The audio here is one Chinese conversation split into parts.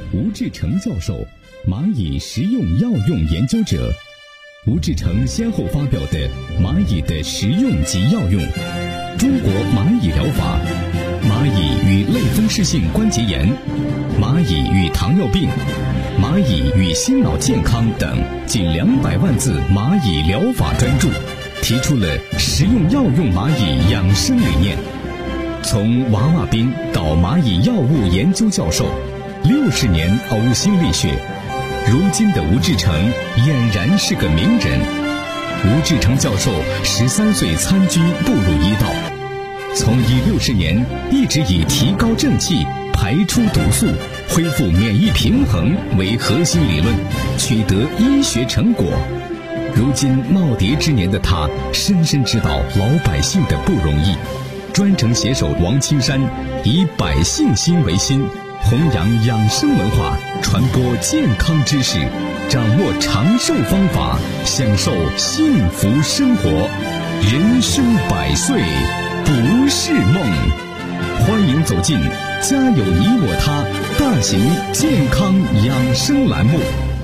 吴志成教授，蚂蚁食用药用研究者。吴志成先后发表的《蚂蚁的食用及药用》、《中国蚂蚁疗法》、《蚂蚁与类风湿性关节炎》、《蚂蚁与糖尿病》、《蚂蚁与心脑健康》等近200万字蚂蚁疗法专著，提出了食用药用蚂蚁养生理念。从娃娃兵到蚂蚁药物研究教授，60年呕心沥血，如今的吴志成俨然是个名人。吴志成教授13岁参军步入医道，从医60年一直以提高正气、排出毒素、恢复免疫平衡为核心理论，取得医学成果。如今耄耋之年的他，深深知道老百姓的不容易，专程携手王青山，以百姓心为心，弘扬养生文化，传播健康知识，掌握长寿方法，享受幸福生活。人生100岁不是梦。欢迎走进家有你我他大型健康养生栏目，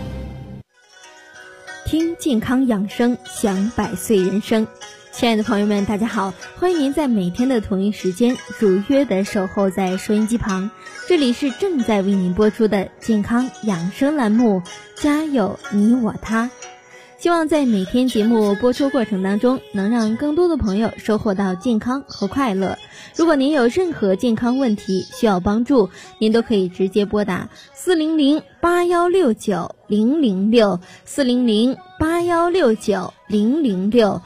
听健康养生，享100岁人生。亲爱的朋友们，大家好，欢迎您在每天的同一时间如约的守候在收音机旁，这里是正在为您播出的健康养生栏目，家有你我他。希望在每天节目播出过程当中，能让更多的朋友收获到健康和快乐。如果您有任何健康问题需要帮助，您都可以直接拨打400-8169-006 400-8169-006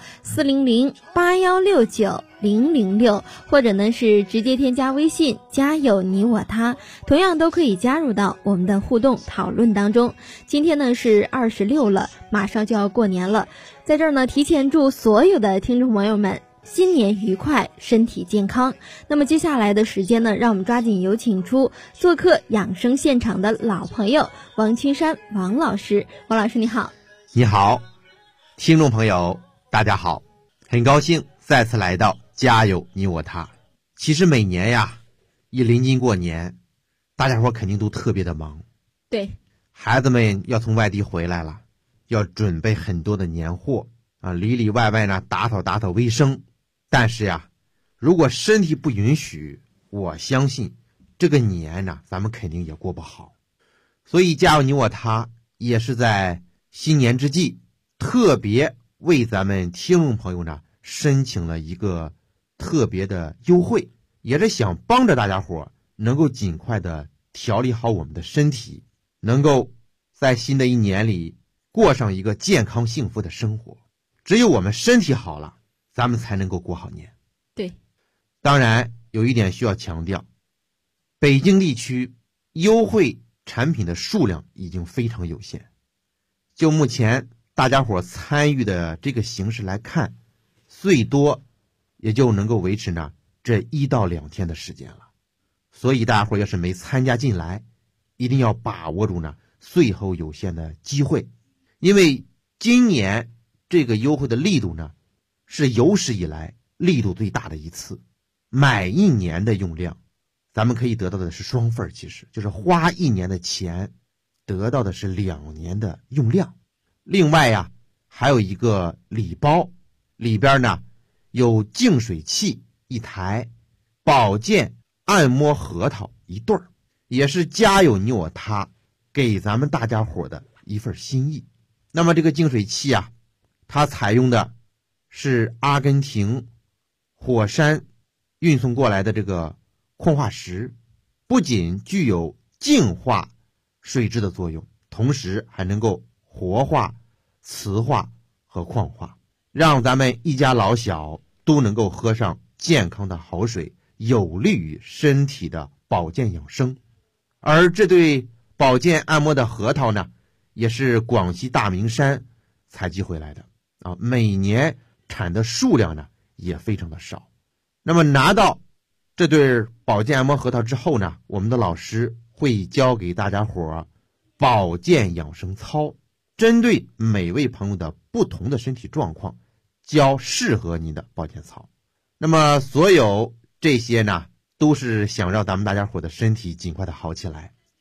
400-8169-006，或者呢是直接添加微信家有你我他，同样都可以加入到我们的互动讨论当中。今天呢是26了，马上就要过年了，在这儿呢提前祝所有的听众朋友们新年愉快，身体健康。那么接下来的时间呢，让我们抓紧有请出做客养生现场的老朋友王青山王老师。王老师你好。 你好，听众朋友大家好，很高兴再次来到家有你我他。其实每年呀，一临近过年，大家伙肯定都特别的忙。 对， 孩子们要从外地回来了，要准备很多的年货啊，里里外外呢打扫卫生。但是呀，如果身体不允许，我相信这个年呢，咱们肯定也过不好。所以家有你我他也是在新年之际，特别为咱们听众朋友呢申请了一个特别的优惠，也是想帮着大家伙能够尽快的调理好我们的身体，能够在新的一年里过上一个健康幸福的生活。只有我们身体好了，咱们才能够过好年。 对， 当然有一点需要强调，北京地区优惠产品的数量已经非常有限，就目前大家伙参与的这个形式来看，最多也就能够维持呢这1到2天的时间了。所以大家伙要是没参加进来，一定要把握住呢最后有限的机会，因为今年这个优惠的力度呢是有史以来力度最大的一次。买1年的用量，咱们可以得到的是双份，其实就是花1年的钱得到的是2年的用量。另外呀，还有一个礼包，里边呢有净水器1台，保健按摩核桃1对儿，也是家有你我他给咱们大家伙的一份心意。那么这个净水器啊，它采用的是阿根廷火山运送过来的这个矿化石，不仅具有净化水质的作用，同时还能够活化、磁化和矿化，让咱们一家老小都能够喝上健康的好水，有利于身体的保健养生。而这对保健按摩的核桃呢，也是广西大名山采集回来的啊，每年产的数量呢也非常的少。那么拿到这对保健按摩核桃之后呢，我们的老师会教给大家伙保健养生操，针对每位朋友的不同的身体状况，教适合您的保健操。那么所有这些呢，都是想让咱们大家伙的身体尽快的好起来。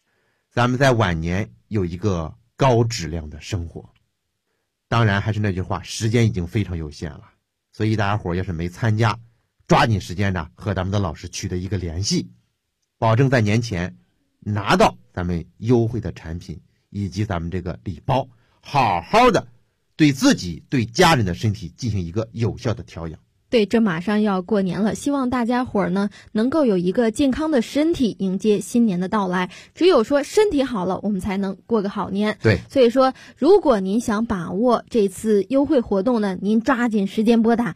咱们在晚年有一个高质量的生活。当然还是那句话，时间已经非常有限了，所以大家伙要是没参加，抓紧时间呢和咱们的老师取得一个联系，保证在年前拿到咱们优惠的产品以及咱们这个礼包，好好的对自己对家人的身体进行一个有效的调养。 对，这马上要过年了，希望大家伙儿呢能够有一个健康的身体迎接新年的到来。只有说身体好了，我们才能过个好年。 对， 所以说如果您想把握这次优惠活动呢，您抓紧时间拨打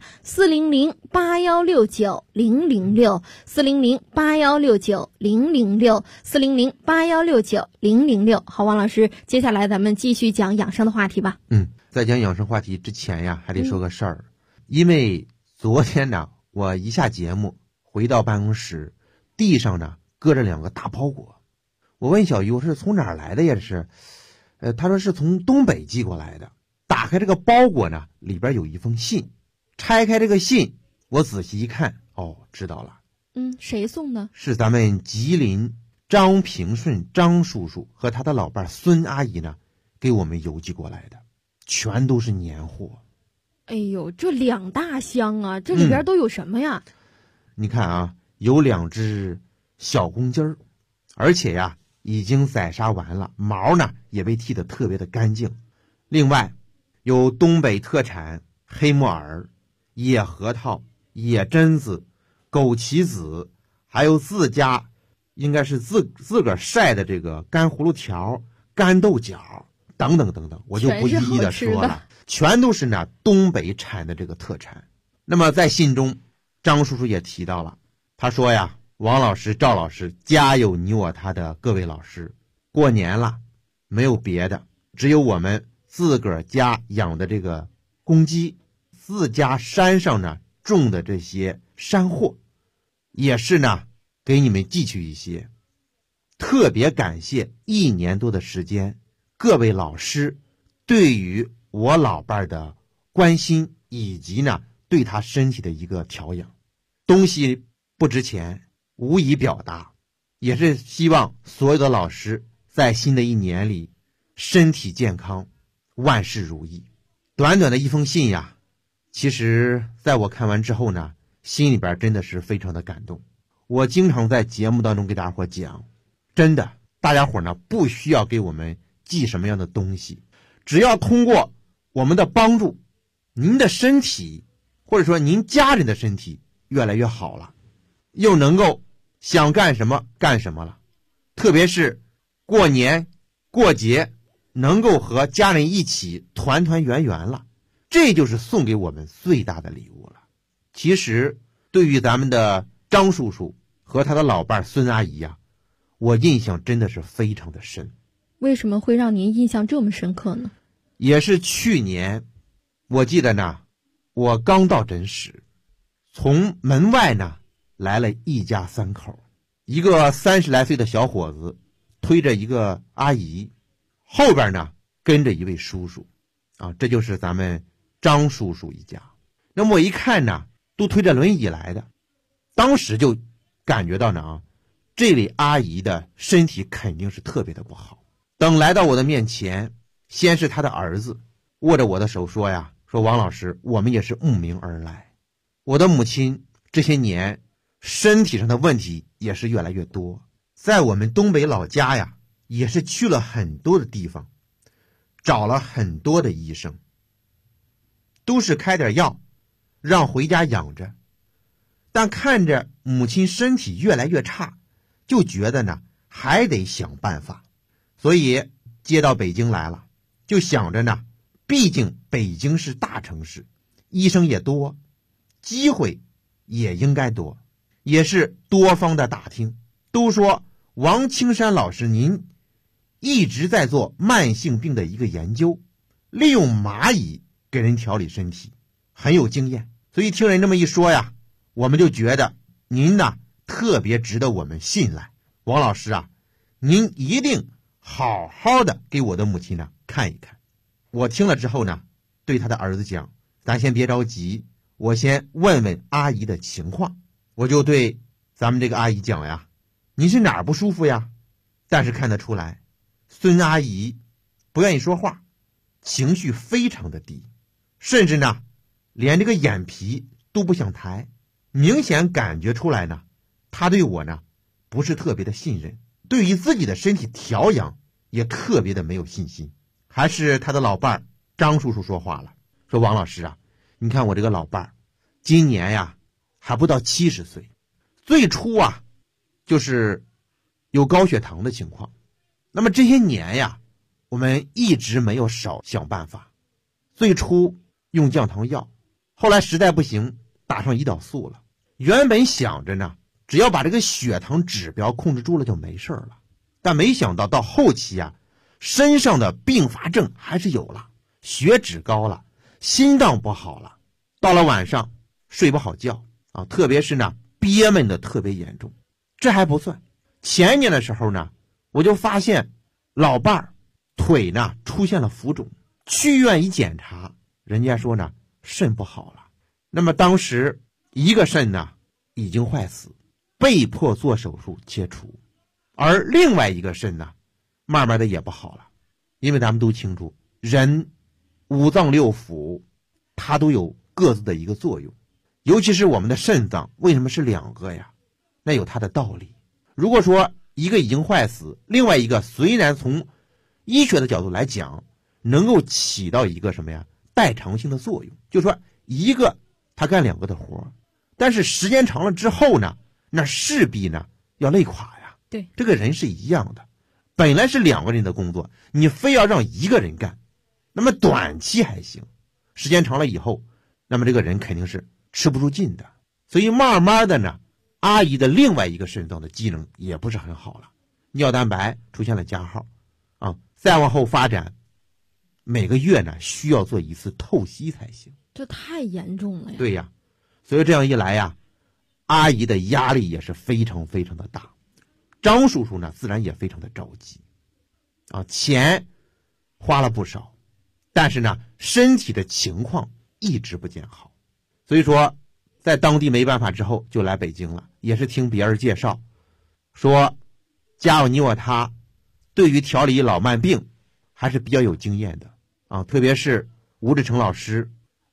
400-8169-006，400-8169-006，400-8169-006。好，王老师，接下来咱们继续讲养生的话题吧。 在讲养生话题之前呀，还得说个事儿，因为昨天呢，我一下节目回到办公室，地上呢搁着2个大包裹。我问小鱼，我是从哪儿来的呀？是，他说是从东北寄过来的。打开这个包裹呢，里边有一封信。拆开这个信，我仔细一看，哦，知道了。 谁送的？ 是咱们吉林张平顺张叔叔和他的老伴孙阿姨呢，给我们邮寄过来的，全都是年货。 哎呦，这2大箱啊，这里边都有什么呀？ 你看啊，有2只小公鸡儿，而且呀已经宰杀完了，毛呢也被剃得特别的干净。另外有东北特产黑木耳、野核桃、野榛子、枸杞子，还有自家应该是自个儿晒的这个干葫芦条、干豆角等等等等，我就不一一的说了，全都是呢东北产的这个特产。那么在信中，张叔叔也提到了，他说呀，王老师、赵老师，家有你我他的各位老师，过年了，没有别的，只有我们自个儿家养的这个公鸡，自家山上呢种的这些山货，也是呢给你们寄去一些。特别感谢1年多的时间，各位老师对于我老伴的关心，以及呢对他身体的一个调养。东西不值钱，无以表达，也是希望所有的老师在新的1年里身体健康，万事如意。短短的一封信呀，其实在我看完之后呢，心里边真的是非常的感动。我经常在节目当中给大家伙讲，真的，大家伙呢不需要给我们寄什么样的东西，只要通过我们的帮助，您的身体或者说您家人的身体越来越好了，又能够想干什么干什么了。特别是过年过节能够和家人一起团团圆圆了，这就是送给我们最大的礼物了。其实对于咱们的张叔叔和他的老伴孙阿姨呀，我印象真的是非常的深。 为什么会让您印象这么深刻呢？ 也是去年，我记得呢，我刚到诊室，从门外呢来了一家3口，一个30来岁的小伙子推着一个阿姨，后边呢跟着一位叔叔，这就是咱们张叔叔一家。那么我一看呢，都推着轮椅来的，当时就感觉到呢这位阿姨的身体肯定是特别的不好。等来到我的面前，先是他的儿子握着我的手说呀，说王老师，我们也是慕名而来，我的母亲这些年身体上的问题也是越来越多，在我们东北老家呀，也是去了很多的地方，找了很多的医生，都是开点药让回家养着，但看着母亲身体越来越差，就觉得呢还得想办法，所以接到北京来了，就想着呢，毕竟北京是大城市，医生也多，机会也应该多，也是多方的打听，都说王青山老师您一直在做慢性病的一个研究，利用蚂蚁给人调理身体，很有经验。所以听人这么一说呀，我们就觉得您呢特别值得我们信赖。王老师啊，您一定好好的给我的母亲呢看一看。我听了之后呢，对他的儿子讲，咱先别着急，我先问问阿姨的情况。我就对咱们这个阿姨讲呀，你是哪儿不舒服呀？但是看得出来孙阿姨不愿意说话，情绪非常的低，甚至呢连这个眼皮都不想抬，明显感觉出来呢她对我呢不是特别的信任，对于自己的身体调养也特别的没有信心。还是他的老伴儿张叔叔说话了，说王老师啊，你看我这个老伴儿今年呀还不到70岁，最初啊就是有高血糖的情况，那么这些年呀我们一直没有少想办法，最初用降糖药，后来实在不行打上胰岛素了，原本想着呢只要把这个血糖指标控制住了就没事了，但没想到到后期啊身上的并发症还是有了，血脂高了，心脏不好了，到了晚上睡不好觉啊，特别是呢憋闷的特别严重。这还不算，前年的时候呢我就发现老伴儿腿呢出现了浮肿，去医院一检查，人家说呢肾不好了，那么当时一个肾呢已经坏死，被迫做手术切除，而另外一个肾呢慢慢的也不好了。因为咱们都清楚人五脏六腑它都有各自的一个作用，尤其是我们的肾脏为什么是2个呀？那有它的道理。如果说一个已经坏死，另外一个虽然从医学的角度来讲能够起到一个什么呀代偿性的作用，就是说一个它干2个的活，但是时间长了之后呢那势必呢要累垮呀。 对， 这个人是一样的，本来是2个人的工作，你非要让1个人干，那么短期还行，时间长了以后，那么这个人肯定是吃不住劲的。所以慢慢的呢阿姨的另外一个肾脏的机能也不是很好了，尿蛋白出现了加号啊，再往后发展每个月呢需要做1次透析才行。 这太严重了呀。 对呀，所以这样一来呀阿姨的压力也是非常非常的大，张叔叔呢自然也非常的着急啊，钱花了不少，但是呢身体的情况一直不见好，所以说在当地没办法之后就来北京了，也是听别人介绍说家有你我他对于调理老慢病还是比较有经验的啊，特别是吴志成老师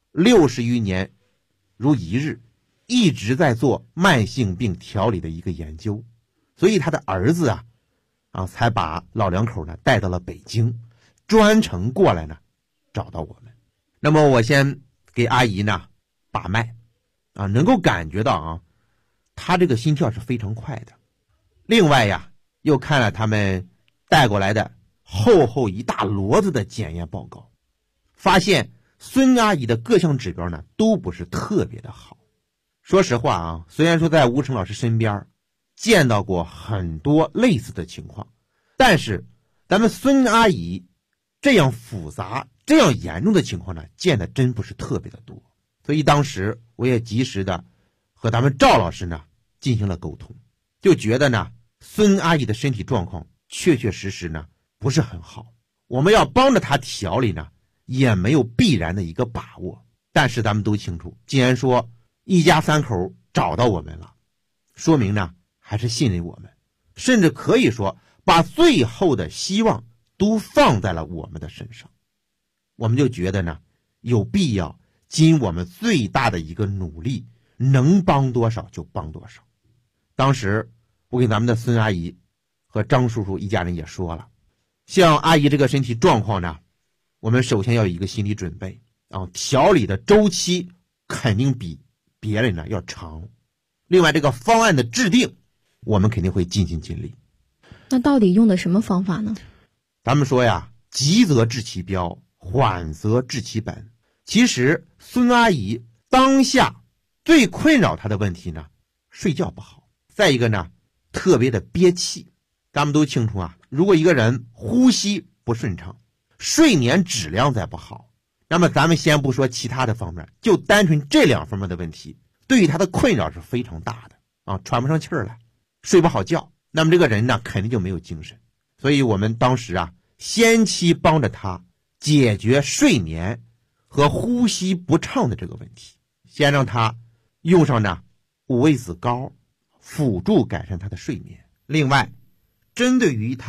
60余年如一日一直在做慢性病调理的一个研究，所以他的儿子才把老两口呢带到了北京，专程过来呢找到我们。那么我先给阿姨呢把脉能够感觉到他这个心跳是非常快的。另外又看了他们带过来的厚厚一大摞子的检验报告，发现孙阿姨的各项指标呢都不是特别的好。说实话虽然说在吴成老师身边见到过很多类似的情况，但是咱们孙阿姨这样复杂这样严重的情况呢见的真不是特别的多。所以当时我也及时的和咱们赵老师呢进行了沟通，就觉得呢孙阿姨的身体状况确确实实呢不是很好，我们要帮着她调理呢也没有必然的一个把握。但是咱们都清楚，既然说一家3口找到我们了，说明呢还是信任我们，甚至可以说把最后的希望都放在了我们的身上。我们就觉得呢有必要尽我们最大的一个努力，能帮多少就帮多少。当时我给咱们的孙阿姨和张叔叔一家人也说了，像阿姨这个身体状况呢，我们首先要有一个心理准备调理的周期肯定比别人呢要长。另外这个方案的制定我们肯定会尽心尽力。 那到底用的什么方法呢？ 咱们说急则治其标，缓则治其本。其实孙阿姨当下最困扰她的问题呢睡觉不好，再一个呢特别的憋气。咱们都清楚如果一个人呼吸不顺畅，睡眠质量再不好，那么咱们先不说其他的方面，就单纯这2方面的问题对于他的困扰是非常大的喘不上气儿来，睡不好觉，那么这个人呢肯定就没有精神。所以我们当时先期帮着他解决睡眠和呼吸不畅的这个问题，先让他用上呢5味子膏辅助改善他的睡眠。另外针对于他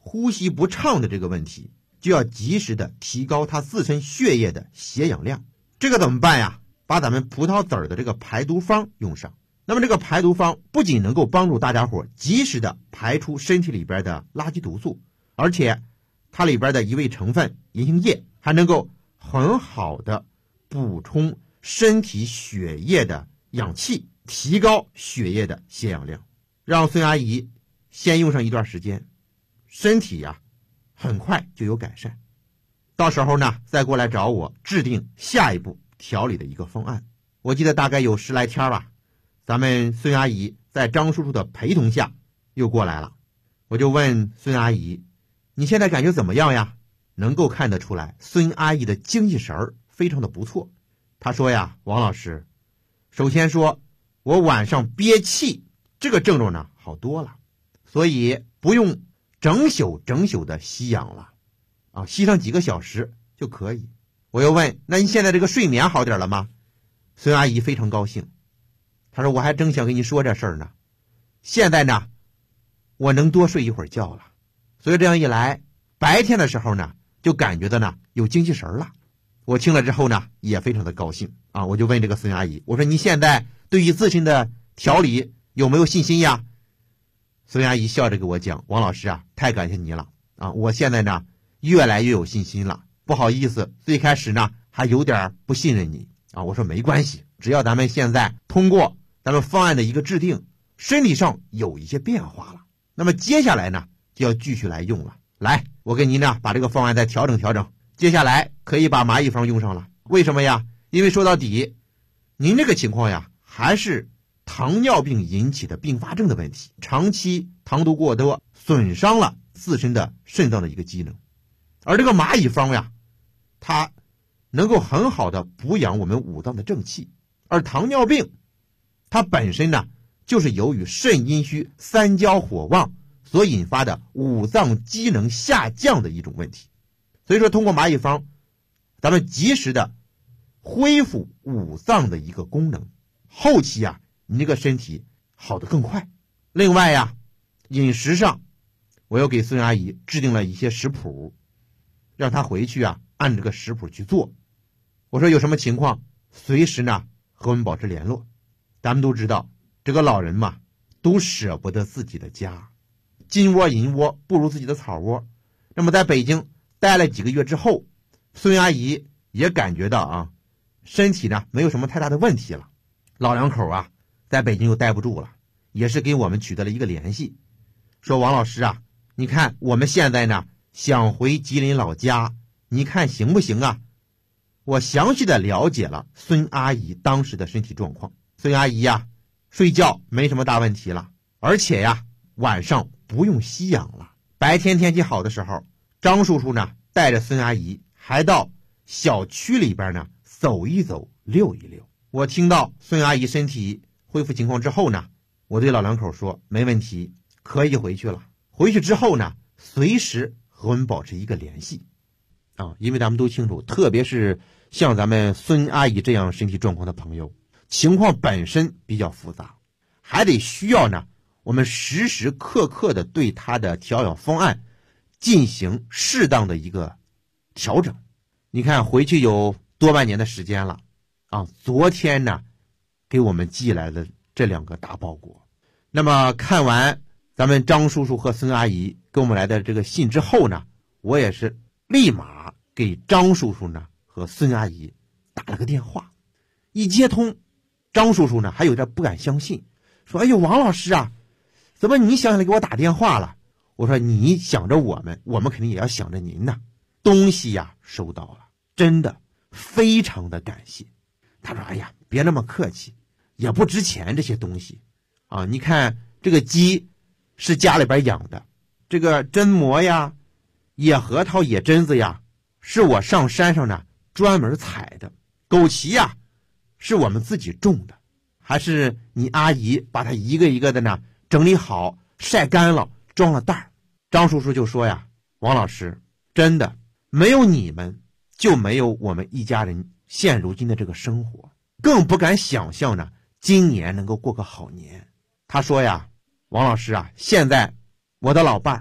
呼吸不畅的这个问题，就要及时的提高他自身血液的血氧量。这个怎么办呀？把咱们葡萄籽的这个排毒方用上。那么这个排毒方不仅能够帮助大家伙及时的排出身体里边的垃圾毒素，而且它里边的一味成分银杏叶还能够很好的补充身体血液的氧气，提高血液的血氧量。让孙阿姨先用上一段时间，身体很快就有改善。到时候呢再过来找我制定下一步调理的一个方案。我记得大概有10来天吧，咱们孙阿姨在张叔叔的陪同下又过来了。我就问孙阿姨，你现在感觉怎么样呀？能够看得出来孙阿姨的精气神非常的不错。她说呀，王老师，首先说我晚上憋气这个症状呢好多了，所以不用整宿的吸氧了吸上几个小时就可以。我又问，那你现在这个睡眠好点了吗？孙阿姨非常高兴，她说我还正想跟你说这事儿呢，现在呢我能多睡一会儿觉了，所以这样一来白天的时候呢就感觉到呢有精气神了。我听了之后呢也非常的高兴我就问这个孙阿姨，我说你现在对于自身的调理有没有信心呀？孙阿姨笑着给我讲，王老师太感谢你了我现在呢越来越有信心了，不好意思最开始呢还有点不信任你我说没关系，只要咱们现在通过咱们方案的一个制定，身体上有一些变化了，那么接下来呢就要继续来用了。来，我给您呢把这个方案再调整调整，接下来可以把蚂蚁方用上了。为什么呀？因为说到底您这个情况呀还是糖尿病引起的并发症的问题，长期糖毒过多损伤了自身的肾脏的一个机能，而这个蚂蚁方呀它能够很好的补养我们五脏的正气，而糖尿病它本身呢就是由于肾阴虚三焦火旺所引发的五脏机能下降的一种问题。所以说通过蚂蚁方咱们及时的恢复五脏的一个功能，后期你这个身体好得更快。另外饮食上我又给孙阿姨制定了一些食谱，让她回去按这个食谱去做。我说有什么情况随时呢和我们保持联络。咱们都知道这个老人嘛都舍不得自己的家，金窝银窝不如自己的草窝。那么在北京待了几个月之后，孙阿姨也感觉到身体呢没有什么太大的问题了。老两口在北京又待不住了，也是给我们取得了一个联系，说王老师你看我们现在呢想回吉林老家，你看行不行啊？我详细的了解了孙阿姨当时的身体状况。孙阿姨睡觉没什么大问题了，而且晚上不用吸氧了。白天天气好的时候，张叔叔呢带着孙阿姨还到小区里边呢走一走溜一溜。我听到孙阿姨身体恢复情况之后呢，我对老两口说没问题，可以回去了。回去之后呢随时和我们保持一个联系因为咱们都清楚，特别是像咱们孙阿姨这样身体状况的朋友，情况本身比较复杂，还得需要呢我们时时刻刻的对她的调养方案进行适当的一个调整。你看回去有多半年的时间了昨天呢给我们寄来了这2个大包裹。那么看完咱们张叔叔和孙阿姨给我们来的这个信之后呢，我也是立马给张叔叔呢和孙阿姨打了个电话。一接通，张叔叔呢还有点不敢相信，说哎呦王老师怎么你想起来给我打电话了？我说你想着我们肯定也要想着您呢。东西收到了，真的非常的感谢。他说哎呀别那么客气，也不值钱这些东西你看这个鸡是家里边养的，这个榛蘑野核桃野榛子是我上山上呢专门采的，枸杞是我们自己种的，还是你阿姨把它一个一个的呢整理好晒干了装了袋。张叔叔就说王老师真的没有你们就没有我们一家人现如今的这个生活，更不敢想象呢今年能够过个好年。他说王老师现在我的老伴儿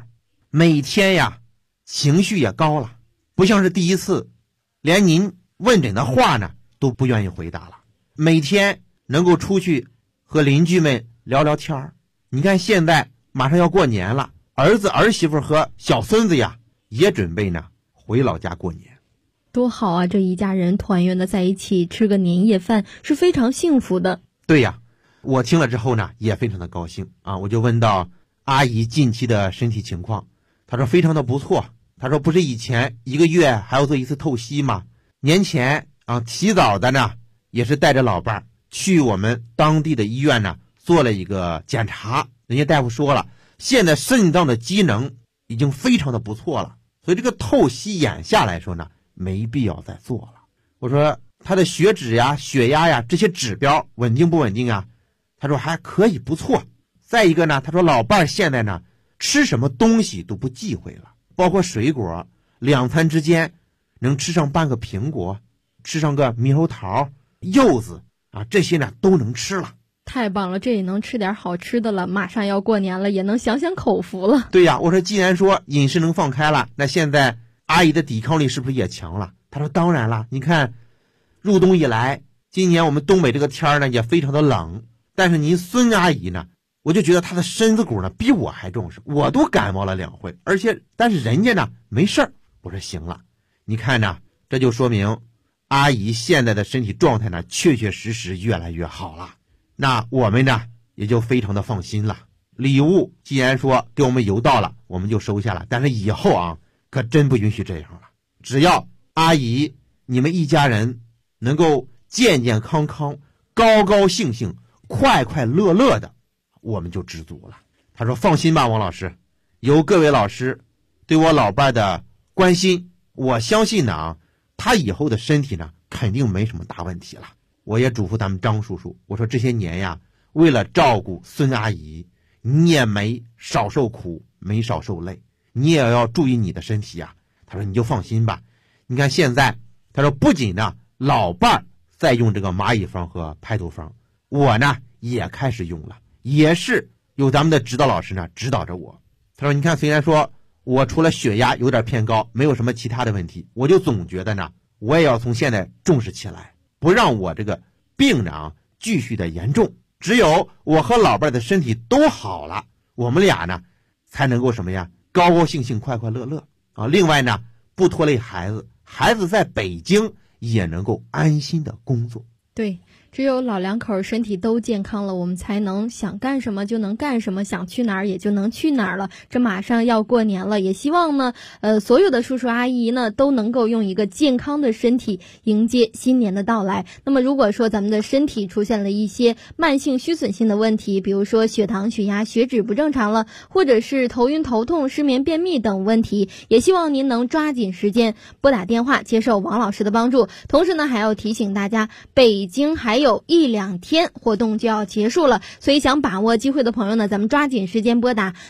每天呀情绪也高了，不像是第一次，连您问诊的话呢都不愿意回答了。每天能够出去和邻居们聊聊天儿。你看现在马上要过年了，儿子儿媳妇和小孙子呀也准备呢回老家过年。 多好啊，这一家人团圆的在一起吃个年夜饭是非常幸福的。 对呀，我听了之后呢也非常的高兴啊。我就问到阿姨近期的身体情况，她说非常的不错。她说不是以前1个月还要做一次透析吗？年前啊提早的呢也是带着老伴儿去我们当地的医院呢做了一个检查，人家大夫说了，现在肾脏的机能已经非常的不错了，所以这个透析眼下来说呢没必要再做了。我说他的血脂呀血压呀这些指标稳定不稳定啊？他说还可以，不错。再一个呢，他说老伴儿现在呢吃什么东西都不忌讳了，包括水果，2餐之间能吃上半个苹果，吃上个猕猴桃、柚子啊，这些呢都能吃了。 太棒了，这也能吃点好吃的了，马上要过年了，也能享享口福了。 对呀，我说既然说饮食能放开了，那现在阿姨的抵抗力是不是也强了？他说当然了，你看入冬以来，今年我们东北这个天呢也非常的冷，但是您孙阿姨呢，我就觉得她的身子骨呢比我还重视，我都感冒了2回，但是人家呢没事儿。我说行了，你看呢，这就说明阿姨现在的身体状态呢确确实实越来越好了。那我们呢也就非常的放心了。礼物既然说给我们邮到了，我们就收下了，但是以后啊可真不允许这样了。只要阿姨你们一家人能够健健康康、高高兴兴、快快乐乐的，我们就知足了。他说放心吧王老师，由各位老师对我老伴的关心，我相信呢他以后的身体呢肯定没什么大问题了。我也嘱咐咱们张叔叔，我说这些年呀，为了照顾孙阿姨，你也没少受苦，没少受累，你也要注意你的身体呀。他说你就放心吧，你看现在，他说不仅呢老伴儿在用这个蚂蚁方和排毒方，我呢也开始用了，也是有咱们的指导老师呢指导着我。他说你看，虽然说我除了血压有点偏高，没有什么其他的问题，我就总觉得呢我也要从现在重视起来，不让我这个病呢继续的严重。只有我和老伴的身体都好了，我们俩呢才能够什么呀，高高兴兴、快快乐乐啊。另外呢，不拖累孩子，孩子在北京也能够安心的工作。 对，只有老两口身体都健康了，我们才能想干什么就能干什么，想去哪儿也就能去哪儿了。这马上要过年了，也希望呢所有的叔叔阿姨呢都能够用一个健康的身体迎接新年的到来。那么如果说咱们的身体出现了一些慢性虚损性的问题，比如说血糖、血压、血脂不正常了，或者是头晕头痛、失眠、便秘等问题，也希望您能抓紧时间拨打电话接受王老师的帮助。同时呢，还要提醒大家，北京还有1-2天活动就要结束了，所以想把握机会的朋友呢，咱们抓紧时间拨打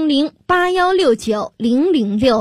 400-8169-006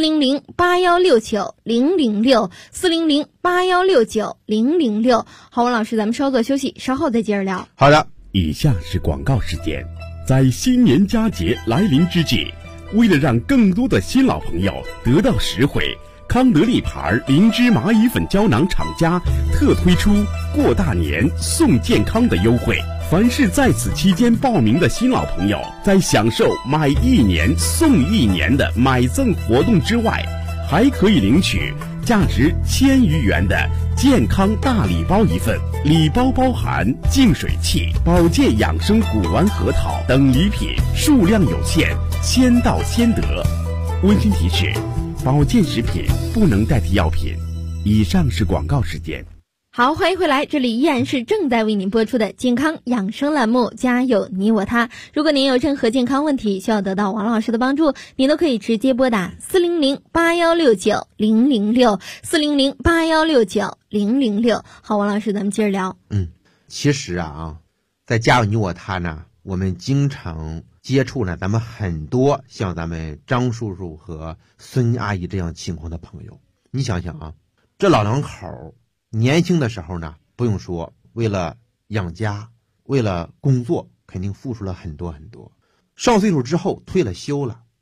400-8169-006 400-8169-006。好，王老师，咱们稍作休息，稍后再接着聊。 好的， 以下是广告时间。在新年佳节来临之际，为了让更多的新老朋友得到实惠，康德利牌灵芝蚂蚁粉胶囊厂家特推出过大年送健康的优惠。凡是在此期间报名的新老朋友，在享受买1年送1年的买赠活动之外，还可以领取价值1000余元的健康大礼包一份，礼包包含净水器、保健养生古丸核桃等礼品，数量有限，先到先得。温馨提示：保健食品不能代替药品。以上是广告时间。 好，欢迎回来，这里依然是正在为您播出的健康养生栏目，家有你我他。如果您有任何健康问题需要得到王老师的帮助，您都可以直接拨打400-8169-006 400-8169-006。好，王老师，咱们接着聊。 其实在家有你我他呢，我们经常接触呢咱们很多像咱们张叔叔和孙阿姨这样情况的朋友。你想想这老两口年轻的时候呢，不用说，为了养家，为了工作，肯定付出了很多很多。上岁数之后退了休了，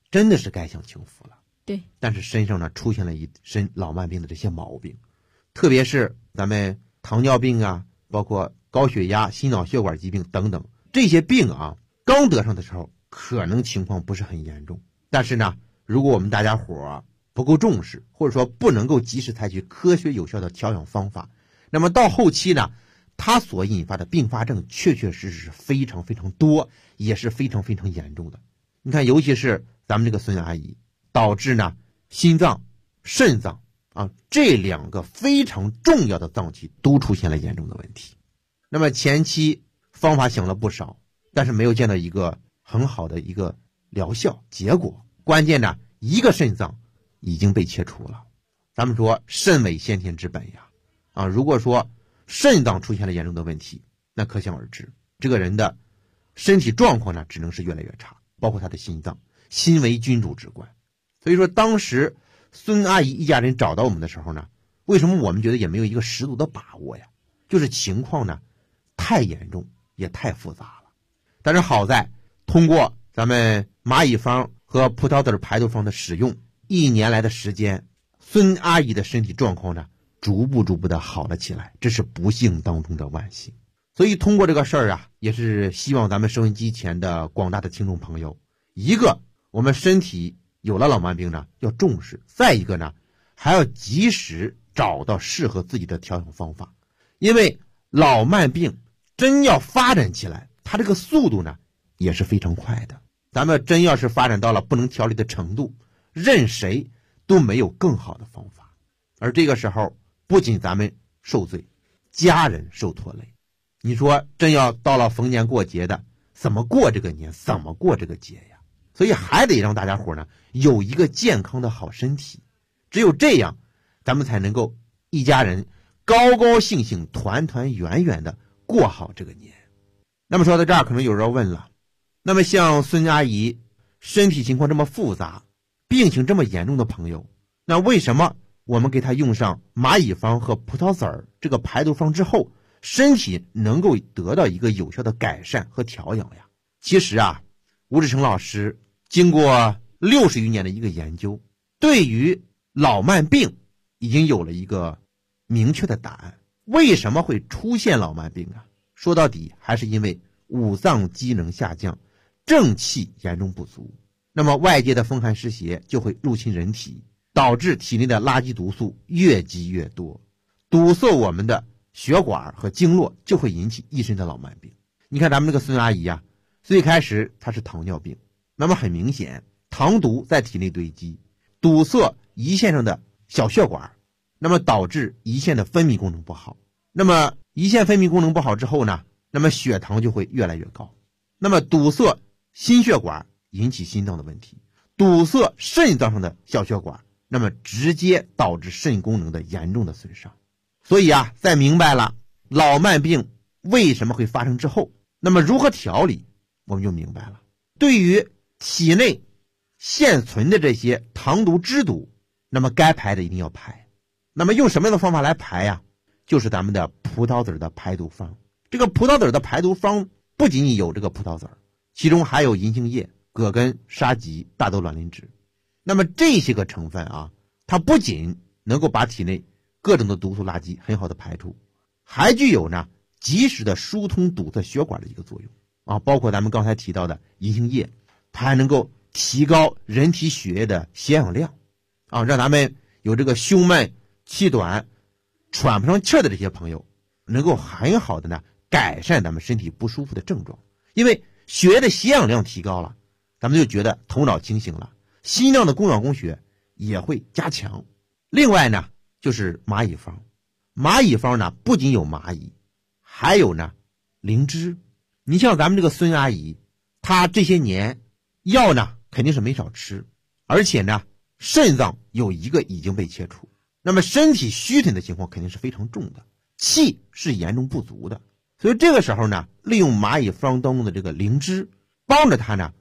真的是该享清福了。 对， 但是身上呢出现了一身老慢病的这些毛病，特别是咱们糖尿病啊，包括高血压、心脑血管疾病等等这些病啊，刚得上的时候可能情况不是很严重，但是呢，如果我们大家伙不够重视，或者说不能够及时采取科学有效的调养方法，那么到后期呢，它所引发的并发症确确实实是非常非常多，也是非常非常严重的。你看，尤其是咱们这个孙阿姨，导致呢心脏、肾脏啊这两个非常重要的脏器都出现了严重的问题。那么前期方法想了不少，但是没有见到一个很好的一个疗效结果。关键呢，一个肾脏已经被切除了。咱们说肾为先天之本呀，啊，如果说肾脏出现了严重的问题，那可想而知，这个人的身体状况呢，只能是越来越差，包括他的心脏，心为君主之官。所以说，当时孙阿姨一家人找到我们的时候呢，为什么我们觉得也没有一个十足的把握呀？就是情况呢太严重，也太复杂了。但是好在通过咱们蚂蚁方和葡萄籽排毒方的使用，1年来的时间，孙阿姨的身体状况呢逐步的好了起来，这是不幸当中的万幸。所以通过这个事儿啊，也是希望咱们收音机前的广大的听众朋友，一个我们身体有了老慢病呢要重视，再一个呢还要及时找到适合自己的调养方法。因为老慢病真要发展起来，它这个速度呢也是非常快的。咱们真要是发展到了不能调理的程度，任谁都没有更好的方法。而这个时候不仅咱们受罪，家人受拖累。你说真要到了逢年过节的，怎么过这个年，怎么过这个节呀？所以还得让大家伙呢有一个健康的好身体，只有这样咱们才能够一家人高高兴兴、团团圆圆的过好这个年。那么说到这儿，可能有人问了，那么像孙阿姨身体情况这么复杂，病情这么严重的朋友，那为什么我们给他用上蚂蚁方和葡萄籽这个排毒方之后，身体能够得到一个有效的改善和调养呀？其实啊，吴志成老师经过60余年的一个研究，对于老慢病已经有了一个明确的答案。为什么会出现老慢病啊？说到底还是因为五脏机能下降，正气严重不足，那么外界的风寒湿邪就会入侵人体，导致体内的垃圾毒素越积越多，堵塞我们的血管和经络，就会引起一身的老慢病。你看咱们这个孙阿姨啊，最开始她是糖尿病，那么很明显，糖毒在体内堆积，堵塞胰腺上的小血管，那么导致胰腺的分泌功能不好。那么胰腺分泌功能不好之后呢，那么血糖就会越来越高，那么堵塞心血管，引起心脏的问题，堵塞肾脏上的小血管，那么直接导致肾功能的严重的损伤。所以啊，在明白了老慢病为什么会发生之后，那么如何调理，我们就明白了。对于体内现存的这些糖毒脂毒，那么该排的一定要排。那么用什么样的方法来排呀？就是咱们的葡萄籽的排毒方。这个葡萄籽的排毒方不仅仅有这个葡萄籽，其中还有银杏叶、葛根、沙棘、大豆卵磷脂。那么这些个成分啊，它不仅能够把体内各种的毒素垃圾很好的排出，还具有呢及时的疏通堵塞血管的一个作用啊。包括咱们刚才提到的银杏叶，它还能够提高人体血液的血氧量啊，让咱们有这个胸闷、气短、喘不上气的这些朋友，能够很好的呢改善咱们身体不舒服的症状。因为血液的血氧量提高了，咱们就觉得头脑清醒了，心脏的供氧供血也会加强。另外呢，就是蚂蚁方。蚂蚁方呢，不仅有蚂蚁，还有呢灵芝。你像咱们这个孙阿姨，她这些年药呢肯定是没少吃，而且呢肾脏有一个已经被切除，那么身体虚损的情况肯定是非常重的，气是严重不足的。所以这个时候呢，利用蚂蚁方当中的这个灵芝，帮着他呢